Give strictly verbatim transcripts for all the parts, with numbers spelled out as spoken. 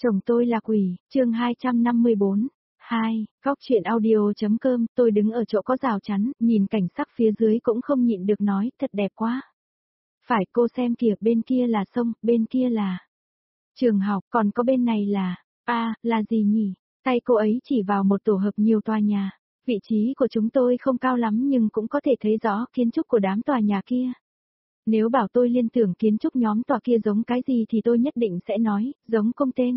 Chồng tôi là quỷ, chương hai trăm năm mươi bốn. hai, góc chuyện audio.com, tôi đứng ở chỗ có rào chắn, nhìn cảnh sắc phía dưới cũng không nhịn được nói, thật đẹp quá. Phải, cô xem kìa, bên kia là sông, bên kia là trường học, còn có bên này là, a à, là gì nhỉ? Tay cô ấy chỉ vào một tổ hợp nhiều tòa nhà. Vị trí của chúng tôi không cao lắm nhưng cũng có thể thấy rõ kiến trúc của đám tòa nhà kia. Nếu bảo tôi liên tưởng kiến trúc nhóm tòa kia giống cái gì thì tôi nhất định sẽ nói, giống công tên.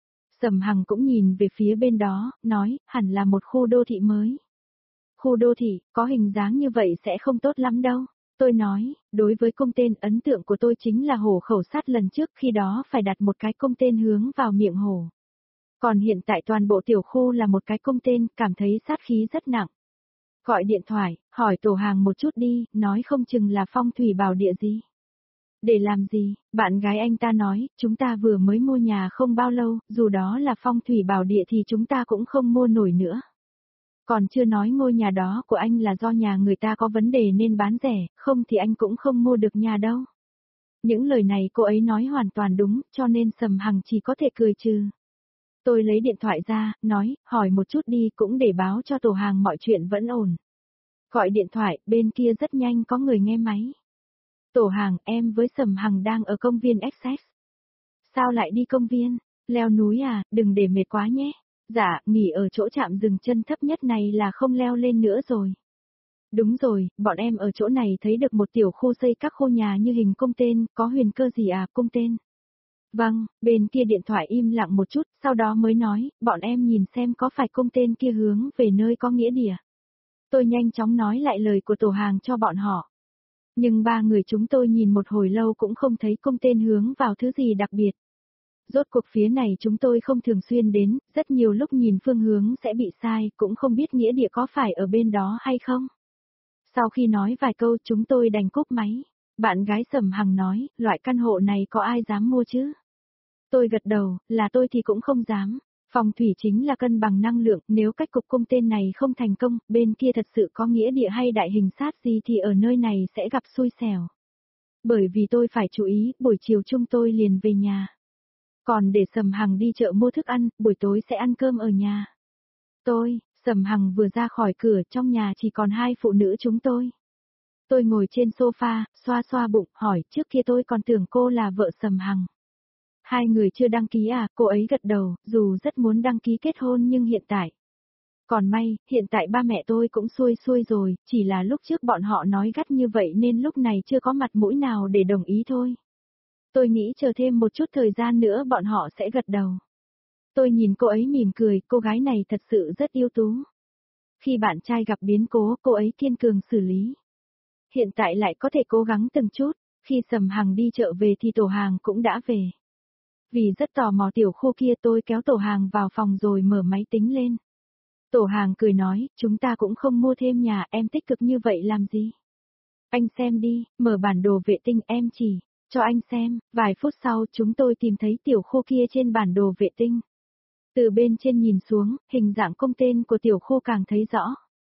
Sầm Hằng cũng nhìn về phía bên đó, nói, hẳn là một khu đô thị mới. Khu đô thị, có hình dáng như vậy sẽ không tốt lắm đâu. Tôi nói, đối với công tên ấn tượng của tôi chính là hồ khẩu sát lần trước khi đó phải đặt một cái công tên hướng vào miệng hồ. Còn hiện tại toàn bộ tiểu khu là một cái công tên, cảm thấy sát khí rất nặng. Gọi điện thoại, hỏi tổ hàng một chút đi, nói không chừng là phong thủy bảo địa gì. Để làm gì, bạn gái anh ta nói, chúng ta vừa mới mua nhà không bao lâu, dù đó là phong thủy bảo địa thì chúng ta cũng không mua nổi nữa. Còn chưa nói ngôi nhà đó của anh là do nhà người ta có vấn đề nên bán rẻ, không thì anh cũng không mua được nhà đâu. Những lời này cô ấy nói hoàn toàn đúng, cho nên Sầm Hằng chỉ có thể cười trừ. Tôi lấy điện thoại ra, nói, hỏi một chút đi cũng để báo cho tổ hàng mọi chuyện vẫn ổn. Gọi điện thoại, bên kia rất nhanh có người nghe máy. Tổ hàng, em với Sầm Hằng đang ở công viên Essex. Sao lại đi công viên? Leo núi à, đừng để mệt quá nhé. Dạ, nghỉ ở chỗ trạm dừng chân thấp nhất này là không leo lên nữa rồi. Đúng rồi, bọn em ở chỗ này thấy được một tiểu khu xây các khu nhà như hình cung tên, có huyền cơ gì à, cung tên? Vâng, bên kia điện thoại im lặng một chút, sau đó mới nói, bọn em nhìn xem có phải cung tên kia hướng về nơi có nghĩa địa. Tôi nhanh chóng nói lại lời của tổ hàng cho bọn họ. Nhưng ba người chúng tôi nhìn một hồi lâu cũng không thấy cung tên hướng vào thứ gì đặc biệt. Rốt cuộc phía này chúng tôi không thường xuyên đến, rất nhiều lúc nhìn phương hướng sẽ bị sai, cũng không biết nghĩa địa có phải ở bên đó hay không. Sau khi nói vài câu chúng tôi đành cúp máy. Bạn gái Sầm Hằng nói, loại căn hộ này có ai dám mua chứ? Tôi gật đầu, là tôi thì cũng không dám. Phong thủy chính là cân bằng năng lượng, nếu cách cục cung tên này không thành công, bên kia thật sự có nghĩa địa hay đại hình sát gì thì ở nơi này sẽ gặp xui xẻo. Bởi vì tôi phải chú ý, buổi chiều chúng tôi liền về nhà. Còn để Sầm Hằng đi chợ mua thức ăn, buổi tối sẽ ăn cơm ở nhà. Tôi, Sầm Hằng vừa ra khỏi cửa, trong nhà chỉ còn hai phụ nữ chúng tôi. Tôi ngồi trên sofa, xoa xoa bụng, hỏi, trước kia tôi còn tưởng cô là vợ Sầm Hằng. Hai người chưa đăng ký à, cô ấy gật đầu, dù rất muốn đăng ký kết hôn nhưng hiện tại. Còn may, hiện tại ba mẹ tôi cũng xuôi xuôi rồi, chỉ là lúc trước bọn họ nói gắt như vậy nên lúc này chưa có mặt mũi nào để đồng ý thôi. Tôi nghĩ chờ thêm một chút thời gian nữa bọn họ sẽ gật đầu. Tôi nhìn cô ấy mỉm cười, cô gái này thật sự rất ưu tú. Khi bạn trai gặp biến cố, cô ấy kiên cường xử lý. Hiện tại lại có thể cố gắng từng chút, khi Sầm Hằng đi chợ về thì tổ hàng cũng đã về. Vì rất tò mò tiểu khu kia tôi kéo tổ hàng vào phòng rồi mở máy tính lên. Tổ hàng cười nói, chúng ta cũng không mua thêm nhà, em tích cực như vậy làm gì? Anh xem đi, mở bản đồ vệ tinh em chỉ, cho anh xem, vài phút sau chúng tôi tìm thấy tiểu khu kia trên bản đồ vệ tinh. Từ bên trên nhìn xuống, hình dạng công tên của tiểu khu càng thấy rõ.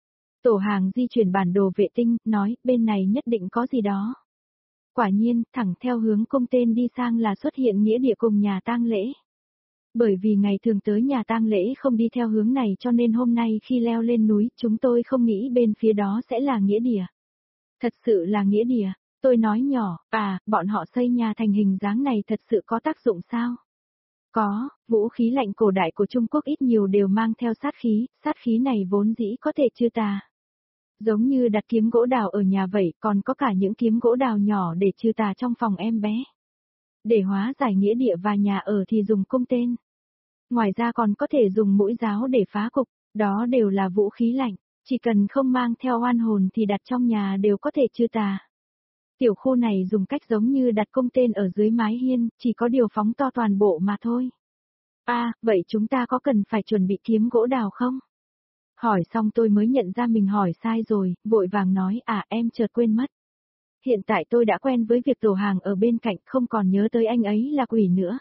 Tổ hàng di chuyển bản đồ vệ tinh, nói, bên này nhất định có gì đó. Quả nhiên, thẳng theo hướng công tên đi sang là xuất hiện nghĩa địa cùng nhà tang lễ. Bởi vì ngày thường tới nhà tang lễ không đi theo hướng này cho nên hôm nay khi leo lên núi chúng tôi không nghĩ bên phía đó sẽ là nghĩa địa. Thật sự là nghĩa địa, tôi nói nhỏ, à, bọn họ xây nhà thành hình dáng này thật sự có tác dụng sao? Có, vũ khí lạnh cổ đại của Trung Quốc ít nhiều đều mang theo sát khí, sát khí này vốn dĩ có thể trừ tà. Giống như đặt kiếm gỗ đào ở nhà vậy, còn có cả những kiếm gỗ đào nhỏ để trừ tà trong phòng em bé. Để hóa giải nghĩa địa và nhà ở thì dùng cung tên. Ngoài ra còn có thể dùng mũi giáo để phá cục, đó đều là vũ khí lạnh, chỉ cần không mang theo oan hồn thì đặt trong nhà đều có thể trừ tà. Tiểu khu này dùng cách giống như đặt cung tên ở dưới mái hiên, chỉ có điều phóng to toàn bộ mà thôi. À, vậy chúng ta có cần phải chuẩn bị kiếm gỗ đào không? Hỏi xong tôi mới nhận ra mình hỏi sai rồi, vội vàng nói, à em chợt quên mất. Hiện tại tôi đã quen với việc tổ hàng ở bên cạnh, không còn nhớ tới anh ấy là quỷ nữa.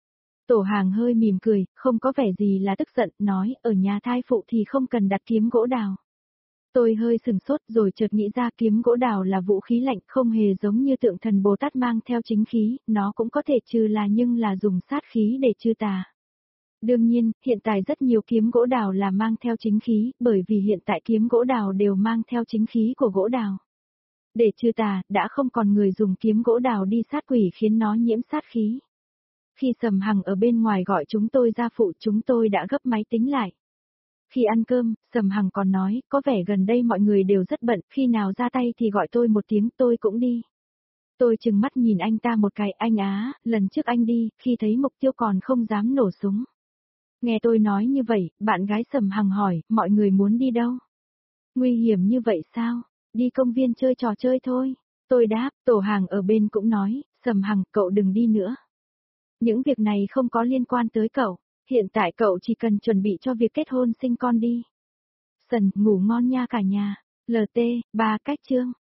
Tổ hàng hơi mỉm cười, không có vẻ gì là tức giận, nói, ở nhà thai phụ thì không cần đặt kiếm gỗ đào. Tôi hơi sừng sốt rồi chợt nghĩ ra kiếm gỗ đào là vũ khí lạnh, không hề giống như tượng thần Bồ Tát mang theo chính khí, nó cũng có thể trừ là nhưng là dùng sát khí để trừ tà. Đương nhiên, hiện tại rất nhiều kiếm gỗ đào là mang theo chính khí, bởi vì hiện tại kiếm gỗ đào đều mang theo chính khí của gỗ đào. Để trừ tà, đã không còn người dùng kiếm gỗ đào đi sát quỷ khiến nó nhiễm sát khí. Khi Sầm Hằng ở bên ngoài gọi chúng tôi ra phụ, chúng tôi đã gấp máy tính lại. Khi ăn cơm, Sầm Hằng còn nói, có vẻ gần đây mọi người đều rất bận, khi nào ra tay thì gọi tôi một tiếng tôi cũng đi. Tôi trừng mắt nhìn anh ta một cái, anh á, lần trước anh đi, khi thấy mục tiêu còn không dám nổ súng. Nghe tôi nói như vậy, bạn gái Sầm Hằng hỏi, mọi người muốn đi đâu? Nguy hiểm như vậy sao? Đi công viên chơi trò chơi thôi. Tôi đáp, Tổ Hàng ở bên cũng nói, Sầm Hằng, cậu đừng đi nữa. Những việc này không có liên quan tới cậu, hiện tại cậu chỉ cần chuẩn bị cho việc kết hôn sinh con đi. Sần, ngủ ngon nha cả nhà. lờ tê, ba cách chương.